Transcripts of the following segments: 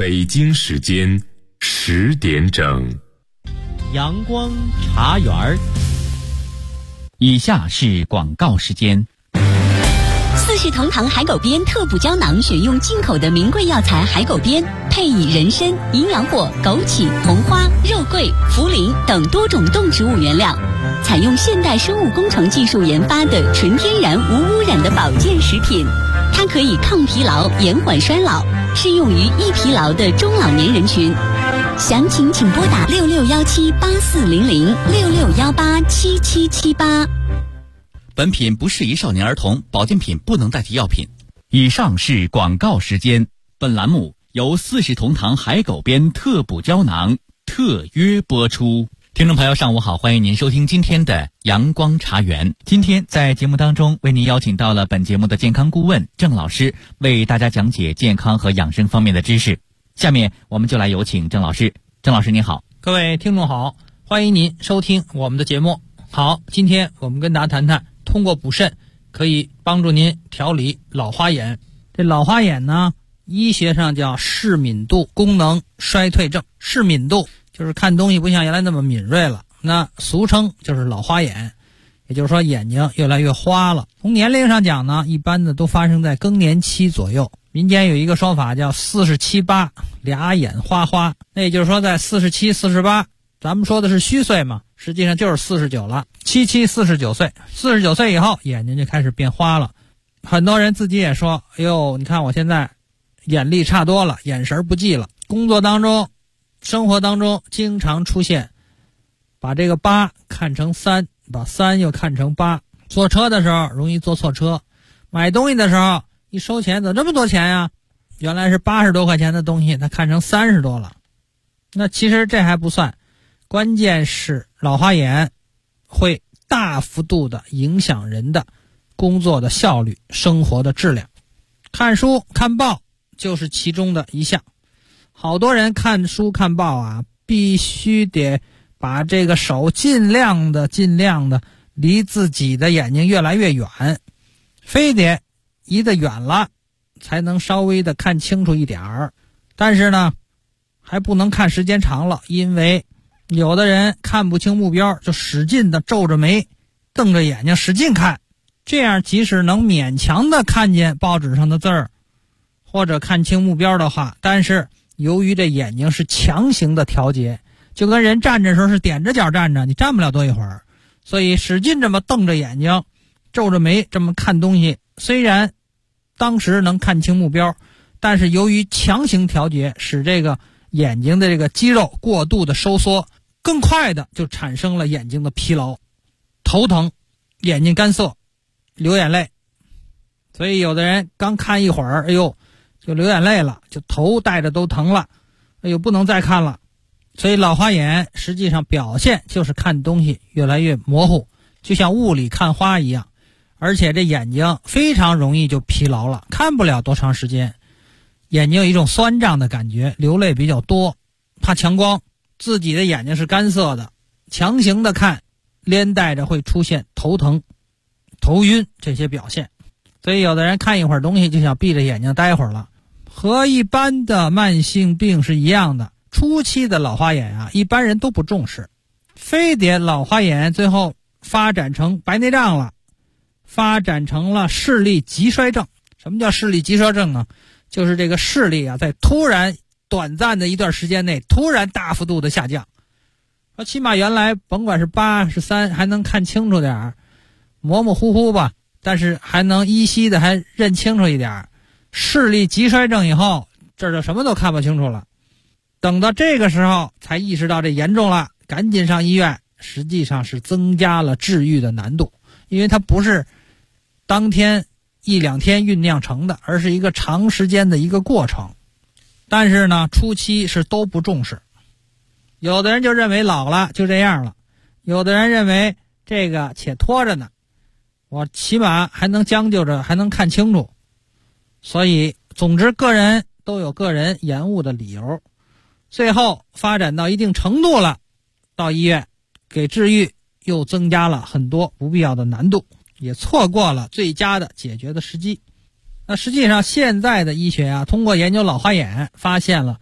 北京时间10点整。 阳光茶园儿。 以下是广告时间。 四世同堂海狗鞭特补胶囊选用进口的名贵药材海狗鞭，配以人参、营养果、枸杞、红花、肉桂、茯苓等多种动植物原料，采用现代生物工程技术研发的纯天然无污染的保健食品。它可以抗疲劳、延缓衰老，适用于易疲劳的中老年人群。详情请拨打6617840066187778。 本品不适宜少年儿童，保健品不能代替药品。以上是广告时间。本栏目由四世同堂海狗鞭特补胶囊特约播出。听众朋友上午好，欢迎您收听今天的阳光茶园。今天在节目当中为您邀请到了本节目的健康顾问郑老师，为大家讲解健康和养生方面的知识。下面我们就来有请郑老师。郑老师您好。 各位听众好，欢迎您收听我们的节目。好，今天我们跟大家谈谈通过补肾可以帮助您调理老花眼。这老花眼呢，医学上叫视敏度功能衰退症。视敏度就是看东西不像原来那么敏锐了，那俗称就是老花眼，也就是说眼睛越来越花了。从年龄上讲呢，一般的都发生在更年期左右。民间有一个说法叫47、8俩眼花花，那也就是说在47、48，咱们说的是虚岁嘛，实际上就是49了，77、49岁，49岁以后眼睛就开始变花了。很多人自己也说，哎呦，你看我现在眼力差多了，眼神不济了。工作当中、生活当中经常出现把这个8看成3，把3又看成8。坐车的时候容易坐错车，买东西的时候一收钱，怎么这么多钱呀？原来是80多块钱的东西，他看成30多了。那其实这还不算，关键是老花眼会大幅度的影响人的工作的效率、生活的质量。看书看报就是其中的一项。好多人看书看报啊，必须得把这个手尽量的离自己的眼睛越来越远，非得移得远了才能稍微的看清楚一点儿。但是呢，还不能看时间长了，因为有的人看不清目标，就使劲的皱着眉瞪着眼睛使劲看，这样即使能勉强的看见报纸上的字儿或者看清目标的话，但是由于这眼睛是强行的调节，就跟人站着时候是踮着脚站着，你站不了多一会儿，所以使劲这么瞪着眼睛皱着眉这么看东西，虽然当时能看清目标，但是由于强行调节，使这个眼睛的这个肌肉过度的收缩，更快的就产生了眼睛的疲劳、头疼、眼睛干涩、流眼泪。所以有的人刚看一会儿，哎呦就流眼泪了，就头带着都疼了，哎呦不能再看了。所以老花眼实际上表现就是看东西越来越模糊，就像雾里看花一样，而且这眼睛非常容易就疲劳了，看不了多长时间，眼睛有一种酸胀的感觉，流泪比较多，怕强光，自己的眼睛是干涩的，强行的看，连带着会出现头疼、头晕这些表现。所以有的人看一会儿东西就想闭着眼睛待会儿了，和一般的慢性病是一样的。初期的老花眼啊，一般人都不重视，非得老花眼最后发展成白内障了，发展成了视力急衰症。什么叫视力急衰症呢？就是这个视力啊，在突然短暂的一段时间内突然大幅度的下降。起码原来甭管是8是3还能看清楚点儿，模模糊糊吧，但是还能依稀的还认清楚一点。视力急衰症以后，这就什么都看不清楚了。等到这个时候才意识到这严重了，赶紧上医院，实际上是增加了治愈的难度，因为它不是当天1、2天酝酿成的，而是一个长时间的一个过程。但是呢，初期是都不重视，有的人就认为老了就这样了，有的人认为这个且拖着呢，我起码还能将就着，还能看清楚。所以总之个人都有个人延误的理由，最后发展到一定程度了，到医院给治愈又增加了很多不必要的难度，也错过了最佳的解决的时机。那实际上现在的医学啊，通过研究老花眼发现了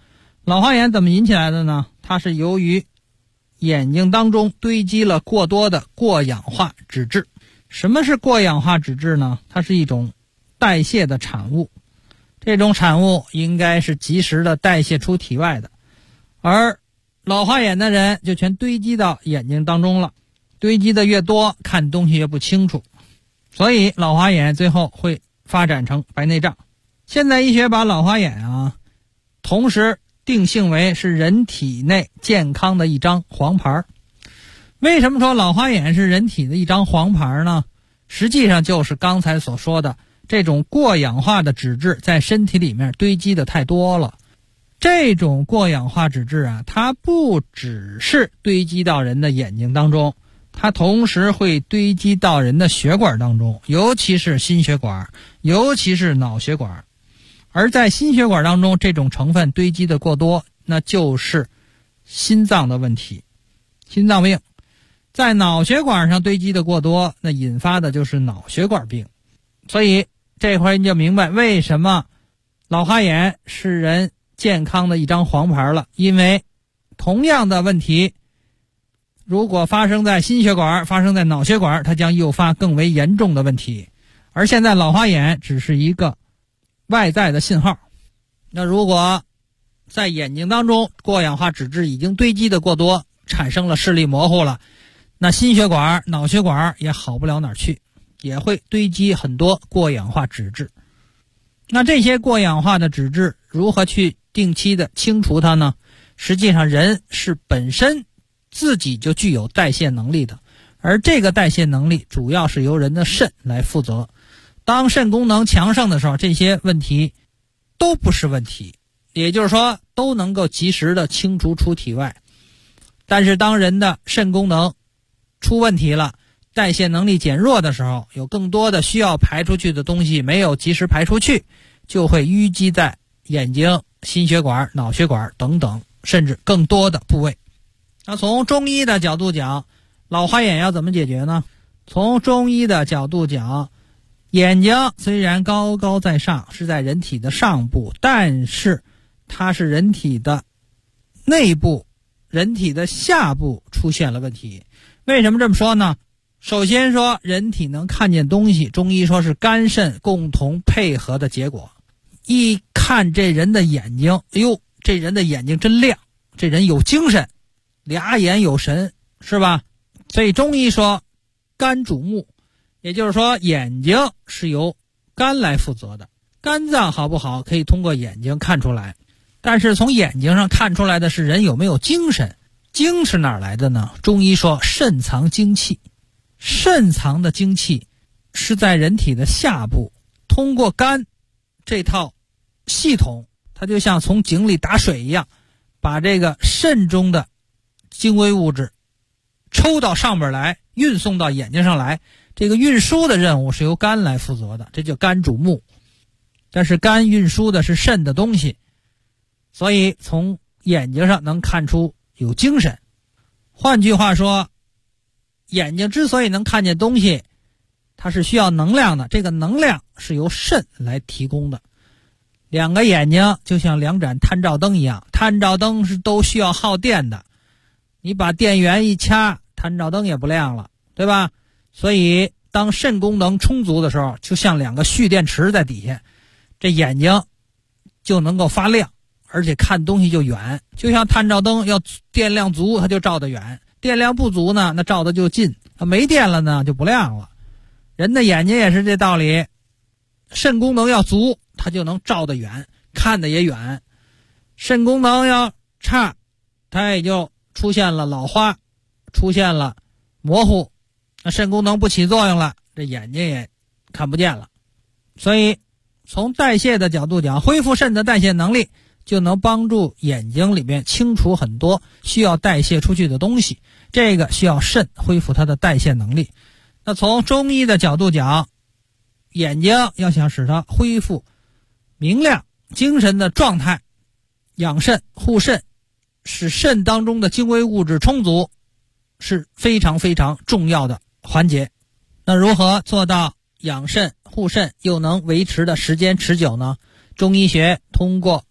老花眼怎么引起来的呢？它是由于眼睛当中堆积了过多的过氧化脂质。什么是过氧化脂质呢？它是一种代谢的产物，这种产物应该是及时的代谢出体外的，而老花眼的人就全堆积到眼睛当中了，堆积的越多，看东西越不清楚，所以老花眼最后会发展成白内障。现代医学把老花眼同时定性为是人体内健康的一张黄牌。为什么说老花眼是人体的一张黄牌呢？实际上就是刚才所说的这种过氧化的脂质在身体里面堆积的太多了。这种过氧化脂质它不只是堆积到人的眼睛当中，它同时会堆积到人的血管当中，尤其是心血管，尤其是脑血管。而在心血管当中，这种成分堆积的过多，那就是心脏的问题，心脏病。在脑血管上堆积的过多，那引发的就是脑血管病。所以这回你就明白为什么老花眼是人健康的一张黄牌了。因为同样的问题如果发生在心血管，发生在脑血管，它将诱发更为严重的问题。而现在老花眼只是一个外在的信号。那如果在眼睛当中过氧化脂质已经堆积的过多，产生了视力模糊了，那心血管、脑血管也好不了哪儿去，也会堆积很多过氧化脂质。那这些过氧化的脂质如何去定期的清除它呢？实际上人是本身自己就具有代谢能力的，而这个代谢能力主要是由人的肾来负责。当肾功能强盛的时候，这些问题都不是问题，也就是说都能够及时的清除出体外。但是当人的肾功能出问题了，代谢能力减弱的时候，有更多的需要排出去的东西没有及时排出去，就会淤积在眼睛、心血管、脑血管等等甚至更多的部位。那从中医的角度讲，老花眼要怎么解决呢？从中医的角度讲，眼睛虽然高高在上，是在人体的上部，但是它是人体的内部，人体的下部出现了问题。为什么这么说呢？首先说人体能看见东西，中医说是肝肾共同配合的结果。一看这人的眼睛，哎呦，这人的眼睛真亮，这人有精神，俩眼有神，是吧？所以中医说肝主目，也就是说眼睛是由肝来负责的。肝脏好不好可以通过眼睛看出来，但是从眼睛上看出来的是人有没有精神。精是哪儿来的呢？中医说肾藏精气，肾藏的精气是在人体的下部，通过肝这套系统，它就像从井里打水一样，把这个肾中的精微物质抽到上边来，运送到眼睛上来。这个运输的任务是由肝来负责的，这叫肝主目。但是肝运输的是肾的东西，所以从眼睛上能看出有精神。换句话说，眼睛之所以能看见东西，它是需要能量的，这个能量是由肾来提供的。两个眼睛就像两盏探照灯一样，探照灯是都需要耗电的，你把电源一掐，探照灯也不亮了，对吧？所以当肾功能充足的时候，就像两个蓄电池在底下，这眼睛就能够发亮，而且看东西就远。就像探照灯要电量足，它就照得远，电量不足呢，那照得就近，没电了呢就不亮了。人的眼睛也是这道理，肾功能要足，它就能照得远，看得也远。肾功能要差，它也就出现了老花，出现了模糊，那肾功能不起作用了，这眼睛也看不见了。所以从代谢的角度讲，恢复肾的代谢能力，就能帮助眼睛里面清除很多需要代谢出去的东西，这个需要肾恢复它的代谢能力。那从中医的角度讲，眼睛要想使它恢复明亮精神的状态，养肾护肾，使肾当中的精微物质充足，是非常非常重要的环节。那如何做到养肾护肾又能维持的时间持久呢？中医学通过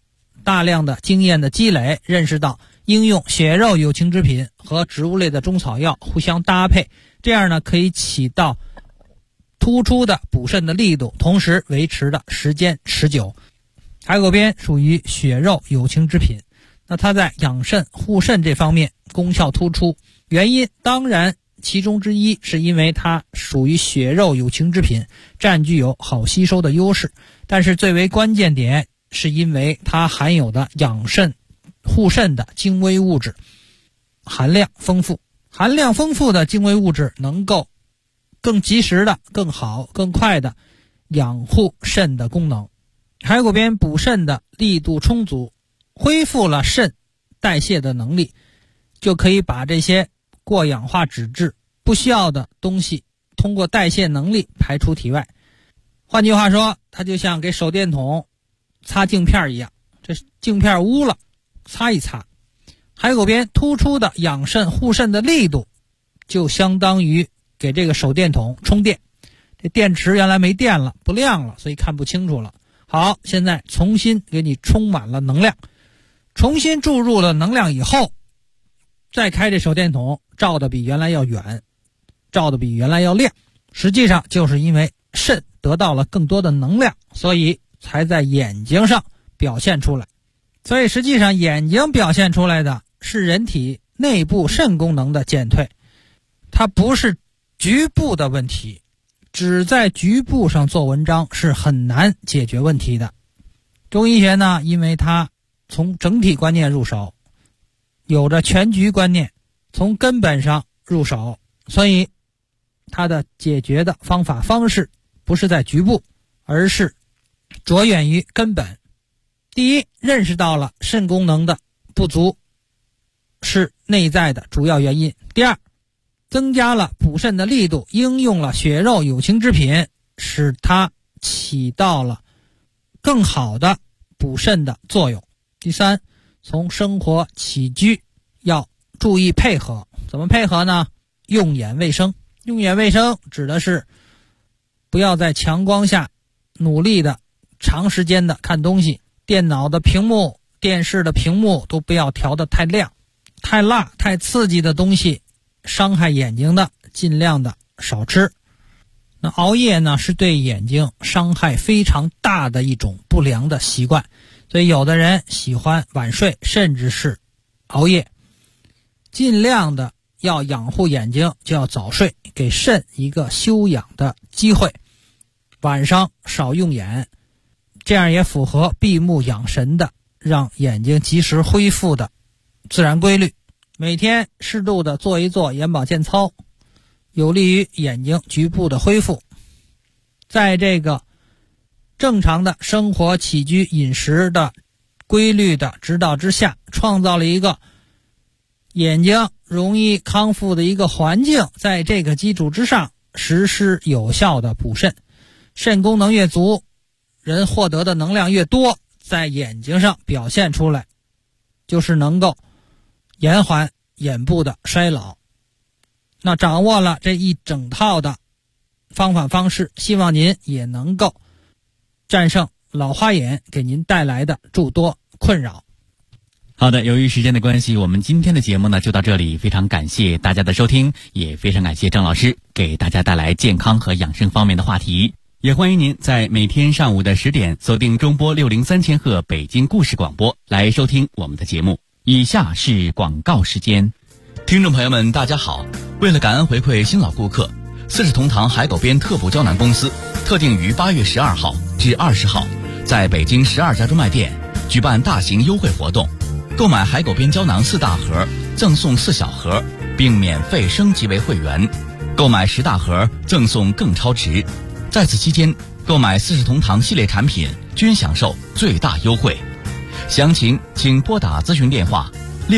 大量的经验的积累，认识到应用血肉有情之品和植物类的中草药互相搭配，这样呢可以起到突出的补肾的力度，同时维持的时间持久。海狗鞭属于血肉有情之品，那它在养肾护肾这方面功效突出，原因当然其中之一是因为它属于血肉有情之品，占据有好吸收的优势，但是最为关键点是因为它含有的养肾护肾的精微物质含量丰富的精微物质能够更及时的、更好、更快的养护肾的功能。海狗鞭补肾的力度充足，恢复了肾代谢的能力，就可以把这些过氧化脂质不需要的东西通过代谢能力排出体外。换句话说，它就像给手电筒擦镜片一样，这镜片污了擦一擦。海狗鞭突出的养肾护肾的力度就相当于给这个手电筒充电，这电池原来没电了，不亮了，所以看不清楚了。好，现在重新给你充满了能量，重新注入了能量以后，再开这手电筒，照得比原来要远，照得比原来要亮。实际上就是因为肾得到了更多的能量，所以才在眼睛上表现出来。所以实际上眼睛表现出来的是人体内部肾功能的减退，它不是局部的问题，只在局部上做文章是很难解决问题的。中医学呢，因为它从整体观念入手，有着全局观念，从根本上入手，所以它的解决的方法方式不是在局部，而是着眼于根本。第一，认识到了肾功能的不足是内在的主要原因。第二，增加了补肾的力度，应用了血肉有情之品，使它起到了更好的补肾的作用。第三，从生活起居要注意配合。怎么配合呢？用眼卫生。用眼卫生指的是不要在强光下努力的长时间的看东西，电脑的屏幕、电视的屏幕都不要调得太亮、太辣、太刺激的东西，伤害眼睛的尽量的少吃。那熬夜呢，是对眼睛伤害非常大的一种不良的习惯，所以有的人喜欢晚睡，甚至是熬夜。尽量的要养护眼睛，就要早睡，给肾一个休养的机会。晚上少用眼，这样也符合闭目养神的，让眼睛及时恢复的自然规律。每天适度的做一做眼保健操，有利于眼睛局部的恢复。在这个正常的生活起居饮食的规律的指导之下，创造了一个眼睛容易康复的一个环境，在这个基础之上实施有效的补肾。肾功能越足，人获得的能量越多，在眼睛上表现出来，就是能够延缓眼部的衰老。那掌握了这一整套的方法方式，希望您也能够战胜老花眼给您带来的诸多困扰。 好的，由于时间的关系，我们今天的节目呢就到这里，非常感谢大家的收听，也非常感谢郑老师给大家带来健康和养生方面的话题。也欢迎您在每天上午的10点锁定中波603千赫北京故事广播来收听我们的节目。以下是广告时间。听众朋友们大家好，为了感恩回馈新老顾客，四世同堂海狗鞭特补胶囊公司特定于8月12号至20号在北京12家专卖店举办大型优惠活动，购买海狗鞭胶囊4大盒赠送4小盒，并免费升级为会员，购买10大盒赠送更超值。在此期间，购买四世同堂系列产品均享受最大优惠。详情请拨打咨询电话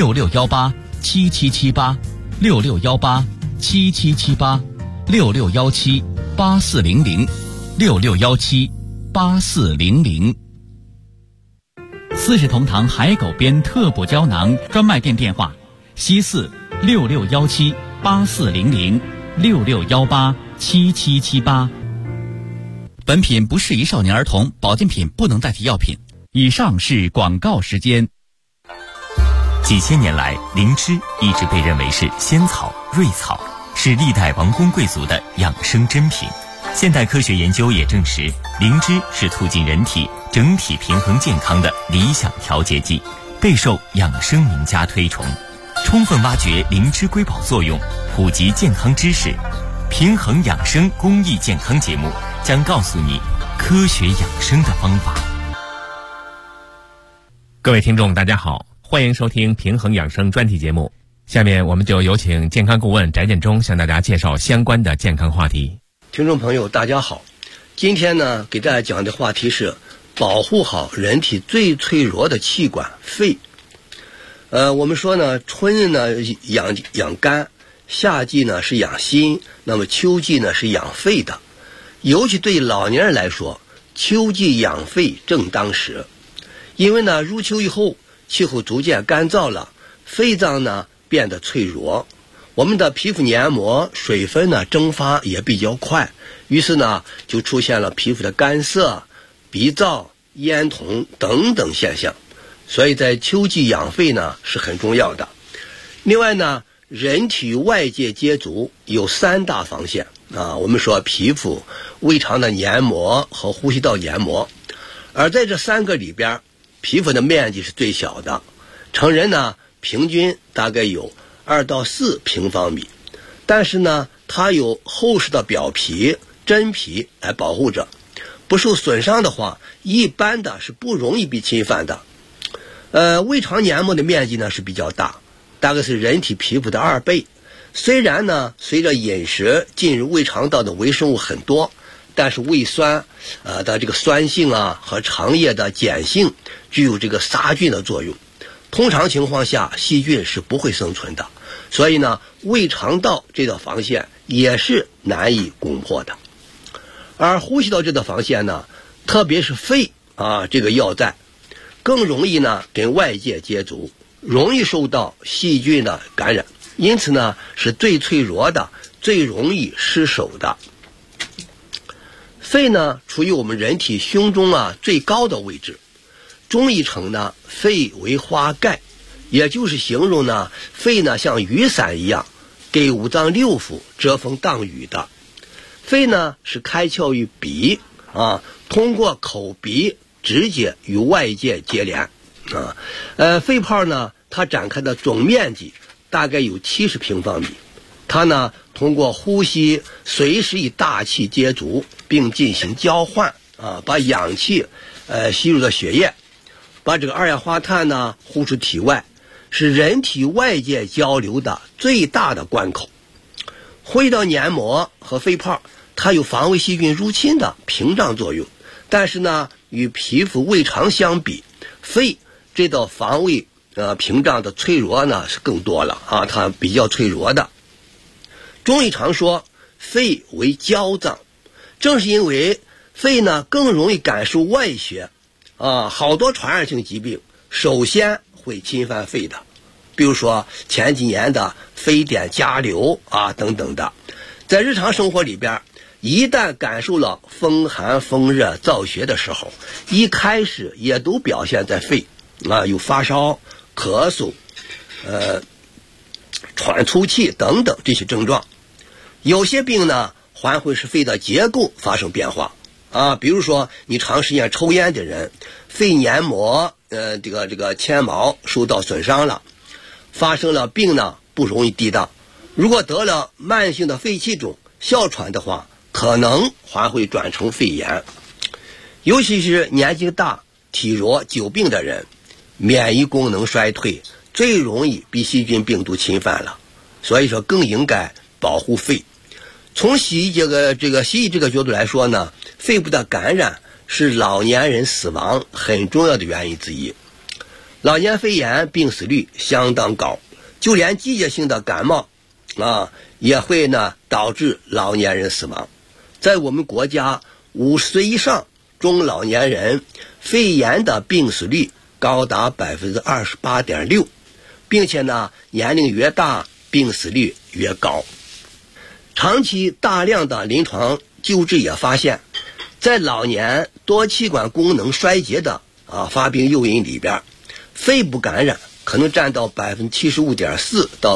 66187778 66187778 66178400 66178400。四世同堂海狗鞭特补胶囊专卖店电话：西4 66178400 66187778。本品不适宜少年儿童，保健品不能代替药品。 以上是广告时间。 几千年来，灵芝一直被认为是仙草、瑞草，是历代王公贵族的养生珍品。现代科学研究也证实，灵芝是促进人体整体平衡健康的理想调节剂，备受养生名家推崇。充分挖掘灵芝瑰宝作用，普及健康知识，平衡养生公益健康节目将告诉你科学养生的方法。 各位听众大家好，欢迎收听平衡养生专题节目。下面我们就有请健康顾问翟建中向大家介绍相关的健康话题。 听众朋友大家好，今天呢给大家讲的话题是保护好人体最脆弱的器官肺。我们说呢，春呢养肝，夏季呢是养心，那么秋季呢是养肺的。尤其对老年人来说，秋季养肺正当时。因为呢入秋以后，气候逐渐干燥了，肺脏呢变得脆弱，我们的皮肤黏膜水分呢蒸发也比较快，于是呢就出现了皮肤的干涩、鼻燥、咽痛等等现象。所以在秋季养肺呢是很重要的。另外呢，人体与外界接触有3大防线我们说皮肤、胃肠的黏膜和呼吸道黏膜。而在这3个里边，皮肤的面积是最小的，成人呢平均大概有2到4平方米，但是呢它有厚实的表皮、真皮来保护着，不受损伤的话，一般的是不容易被侵犯的。胃肠黏膜的面积呢是比较大，大概是人体皮肤的2倍。虽然呢随着饮食进入胃肠道的微生物很多，但是胃酸的这个酸性和肠液的碱性具有这个杀菌的作用，通常情况下细菌是不会生存的，所以呢胃肠道这道防线也是难以攻破的。而呼吸道这道防线呢，特别是肺这个要塞，更容易呢跟外界接触，容易受到细菌的感染，因此呢是最脆弱的，最容易失手的。肺呢处于我们人体胸中最高的位置，中医称呢肺为花盖，也就是形容呢肺呢像雨伞一样，给五脏六腑遮风挡雨的。肺呢是开窍于鼻通过口鼻直接与外界接连肺泡呢它展开的总面积大概有70平方米，它呢通过呼吸随时与大气接触，并进行交换把氧气吸入到血液，把这个二氧化碳呢呼出体外，是人体外界交流的最大的关口。呼吸道黏膜和肺泡它有防卫细菌入侵的屏障作用，但是呢与皮肤、胃肠相比，肺这道防卫屏障的脆弱呢是更多了它比较脆弱的。中医常说肺为焦脏，正是因为肺呢更容易感受外邪好多传染性疾病首先会侵犯肺的，比如说前几年的非典加流等等的。在日常生活里边，一旦感受了风寒、风热、燥邪的时候，一开始也都表现在肺有发烧、咳嗽、喘粗气等等这些症状。有些病呢还会使肺的结构发生变化比如说你长时间抽烟的人，肺黏膜这个纤毛受到损伤了，发生了病呢不容易抵挡。如果得了慢性的肺气肿、哮喘的话，可能还会转成肺炎。尤其是年纪大、体弱、久病的人，免疫功能衰退，最容易被细菌病毒侵犯了，所以说更应该保护肺。从西医这个角度来说呢，肺部的感染是老年人死亡很重要的原因之一。老年肺炎病死率相当高，就连季节性的感冒也会呢导致老年人死亡。在我们国家50岁以上中老年人肺炎的病死率高达 28.6%， 并且呢年龄越大病死率越高。长期大量的临床救治也发现，在老年多器官功能衰竭的发病诱因里边，肺部感染可能占到 75.4% 到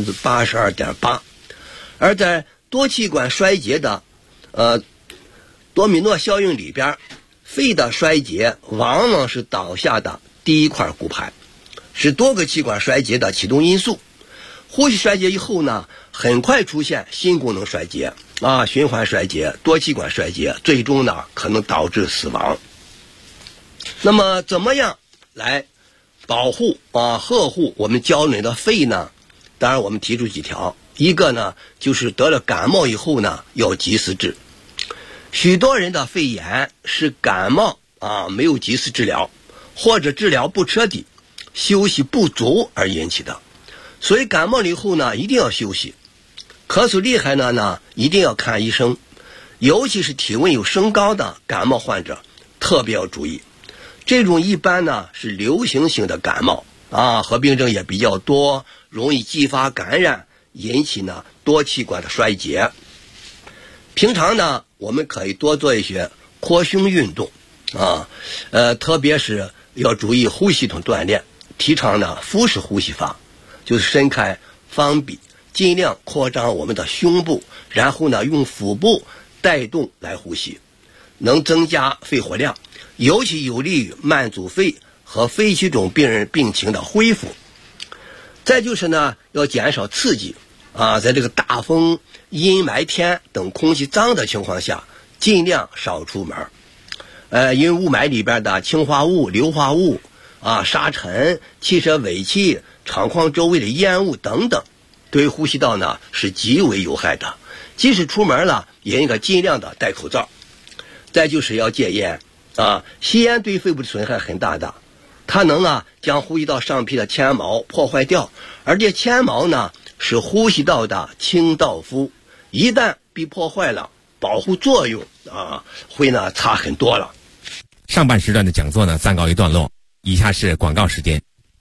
82.8%， 而在多器官衰竭的多米诺效应里边，肺的衰竭往往是倒下的第一块骨牌，是多个器官衰竭的启动因素。呼吸衰竭以后呢，很快出现心功能衰竭循环衰竭、多器官衰竭，最终呢可能导致死亡。那么怎么样来保护呵护我们娇嫩的肺呢？当然我们提出几条，一个呢就是得了感冒以后呢要及时治。许多人的肺炎是感冒没有及时治疗，或者治疗不彻底、休息不足而引起的。所以感冒了以后呢一定要休息，咳嗽厉害呢一定要看医生，尤其是体温有升高的感冒患者特别要注意。这种一般呢是流行性的感冒合并症也比较多，容易继发感染，引起呢多器官的衰竭。平常呢我们可以多做一些扩胸运动特别是要注意呼吸系统锻炼，提倡呢腹式呼吸法，就是伸开方臂，尽量扩张我们的胸部，然后呢用腹部带动来呼吸，能增加肺活量，尤其有利于慢阻肺和肺气肿病人病情的恢复。再就是呢要减少刺激在这个大风、阴霾天等空气脏的情况下，尽量少出门。因为雾霾里边的氰化物、硫化物沙尘、汽车尾气、厂矿周围的烟雾等等，对呼吸道呢是极为有害的。即使出门了，也应该尽量的戴口罩。再就是要戒烟吸烟对肺部的损害很大的，它能将呼吸道上皮的纤毛破坏掉，而这纤毛呢是呼吸道的清道夫，一旦被破坏了，保护作用会呢差很多了。 上半时段的讲座呢暂告一段落，以下是广告时间。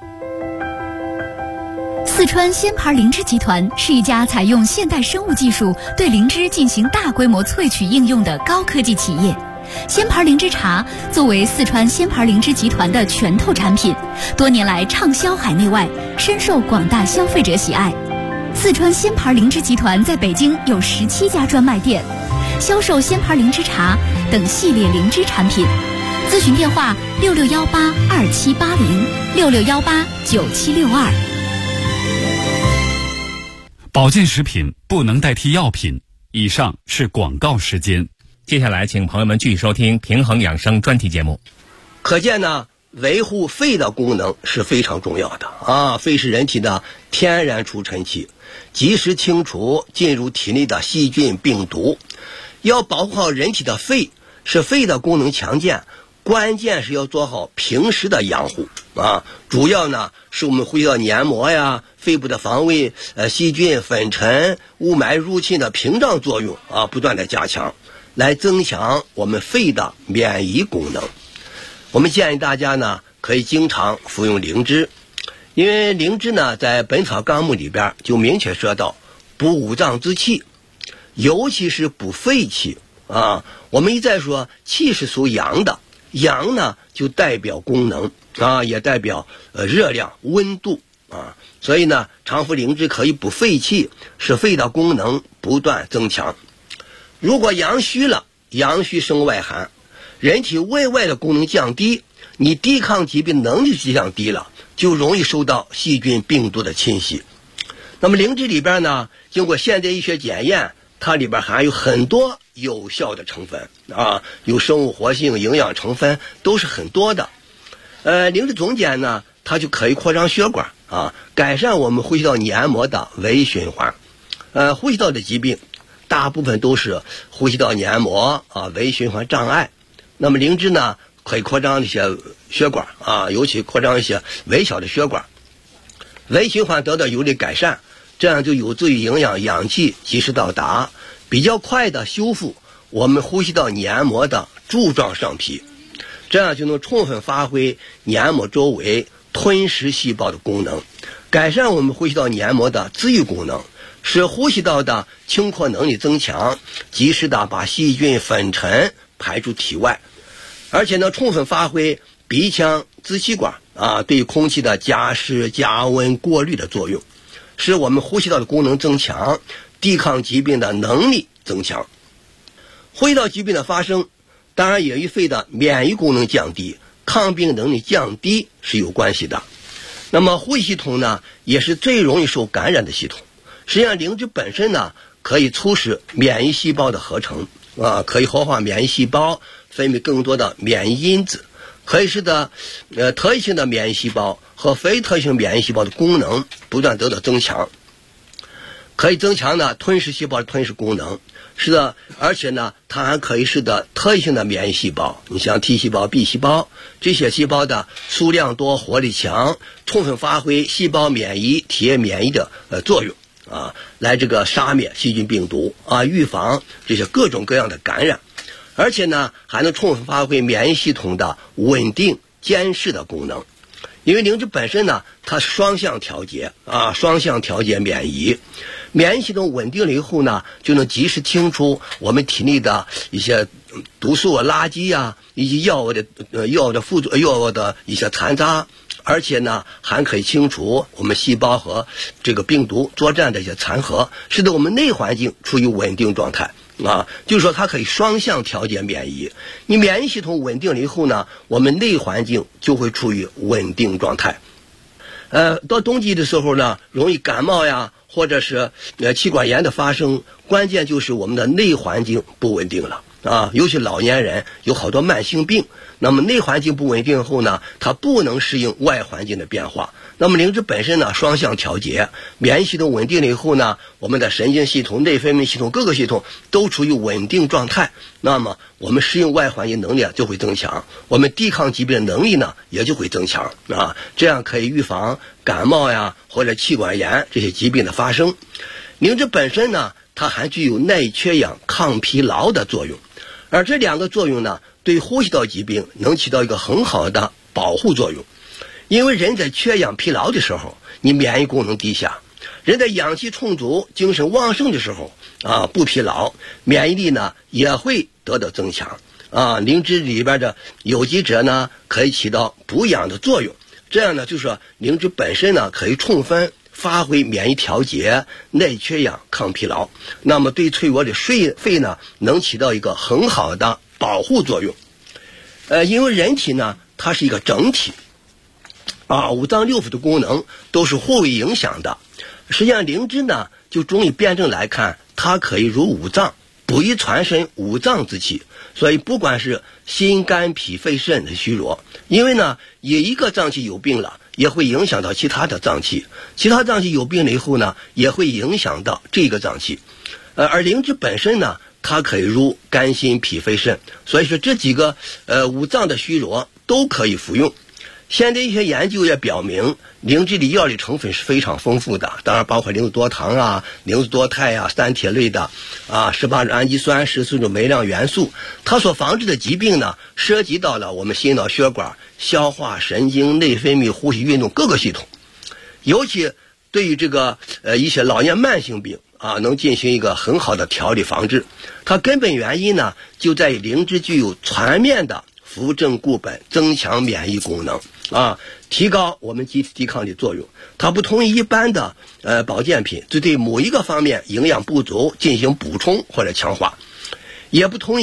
四川仙牌灵芝集团是一家采用现代生物技术对灵芝进行大规模萃取应用的高科技企业。仙牌灵芝茶作为四川仙牌灵芝集团的拳头产品，多年来畅销海内外，深受广大消费者喜爱。四川仙牌灵芝集团在北京有17家专卖店，销售仙牌灵芝茶等系列灵芝产品。咨询电话6618278066189762。 保健食品不能代替药品。以上是广告时间。 接下来请朋友们继续收听平衡养生专题节目。 可见呢维护肺的功能是非常重要的肺是人体的天然除尘器，及时清除进入体内的细菌病毒。要保护好人体的肺，使肺的功能强健，关键是要做好平时的养护主要呢是我们呼吸道黏膜呀、肺部的防卫细菌、粉尘、雾霾入侵的屏障作用不断的加强，来增强我们肺的免疫功能。我们建议大家呢可以经常服用灵芝，因为灵芝呢在《本草纲目》里边就明确说到补五脏之气，尤其是补肺气我们一再说气是属阳的，阳呢就代表功能也代表热量、温度所以呢常服灵芝可以补肺气，使肺的功能不断增强。如果阳虚了，阳虚生外寒，人体胃外的功能降低，你抵抗疾病能力就降低了，就容易受到细菌病毒的侵袭。那么灵芝里边呢经过现代医学检验，它里边含有很多有效的成分有生物活性、营养成分都是很多的。灵芝总碱呢它就可以扩张血管改善我们呼吸道黏膜的微循环。呼吸道的疾病大部分都是呼吸道黏膜微循环障碍，那么灵芝呢可以扩张一些血管尤其扩张一些微小的血管，微循环得到有力改善，这样就有助于营养氧气及时到达，比较快的修复我们呼吸道黏膜的柱状上皮，这样就能充分发挥黏膜周围吞噬细胞的功能，改善我们呼吸道黏膜的自愈功能，使呼吸道的清扩能力增强，及时的把细菌、粉尘排出体外，而且呢充分发挥鼻腔支气管对空气的加湿、加温、过滤的作用，使我们呼吸道的功能增强，抵抗疾病的能力增强。呼吸道疾病的发生，当然也与肺的免疫功能降低、抗病能力降低是有关系的。那么呼吸系统呢，也是最容易受感染的系统。实际上灵芝本身呢，可以促使免疫细胞的合成可以活化免疫细胞，分泌更多的免疫因子，可以使得特异性的免疫细胞和非特异性免疫细胞的功能不断得到增强，可以增强呢吞噬细胞的吞噬功能，而且呢它还可以使得特异性的免疫细胞，你像 T 细胞、B 细胞这些细胞的数量多、活力强，充分发挥细胞免疫、体液免疫的作用来这个杀灭细菌病毒预防这些各种各样的感染，而且呢还能充分发挥免疫系统的稳定监视的功能。因为灵芝本身呢，它是双向调节免疫，免疫系统稳定了以后呢，就能及时清除我们体内的一些毒素垃圾以及药物的一些残渣，而且呢还可以清除我们细胞和这个病毒作战的一些残核，使得我们内环境处于稳定状态就是说它可以双向调节免疫。你免疫系统稳定了以后呢，我们内环境就会处于稳定状态。到冬季的时候呢，容易感冒或者是气管炎的发生，关键就是我们的内环境不稳定了尤其老年人有好多慢性病，那么内环境不稳定后呢，它不能适应外环境的变化。那么灵芝本身呢，双向调节，免疫系统稳定了以后呢，我们的神经系统、内分泌系统各个系统都处于稳定状态，那么我们适应外环境能力就会增强，我们抵抗疾病的能力呢也就会增强这样可以预防感冒或者气管炎这些疾病的发生。灵芝本身呢，它还具有耐缺氧、抗疲劳的作用，而这两个作用呢，对呼吸道疾病能起到一个很好的保护作用。因为人在缺氧疲劳的时候，你免疫功能低下；人在氧气充足、精神旺盛的时候不疲劳，免疫力呢也会得到增强灵芝里边的有机质呢，可以起到补养的作用。这样呢，就是说灵芝本身呢，可以充分发挥免疫调节、耐缺氧、抗疲劳，那么对脆弱的肺呢，能起到一个很好的保护作用。因为人体呢，它是一个整体五脏六腑的功能都是互为影响的。实际上灵芝呢，就中医辨证来看，它可以入五脏，补益全身五脏之气。所以不管是心肝脾肺肾的虚弱，因为呢一个脏器有病了，也会影响到其他的脏器，其他脏器有病了以后呢，也会影响到这个脏器。而灵芝本身呢，它可以入肝心脾肺肾，所以说这几个五脏的虚弱都可以服用。现在一些研究也表明，灵芝里药理成分是非常丰富的，当然包括灵芝多糖灵芝多肽三萜类的18种氨基酸、14种微量元素，它所防治的疾病呢，涉及到了我们心脑血管、消化、神经、内分泌、呼吸运动各个系统。尤其对于这个一些老年慢性病能进行一个很好的调理防治。它根本原因呢，就在于灵芝具有全面的扶正固本、增强免疫功能提高我们机体抵抗力作用。它不同于一般的保健品，只对某一个方面营养不足进行补充或者强化，也不同于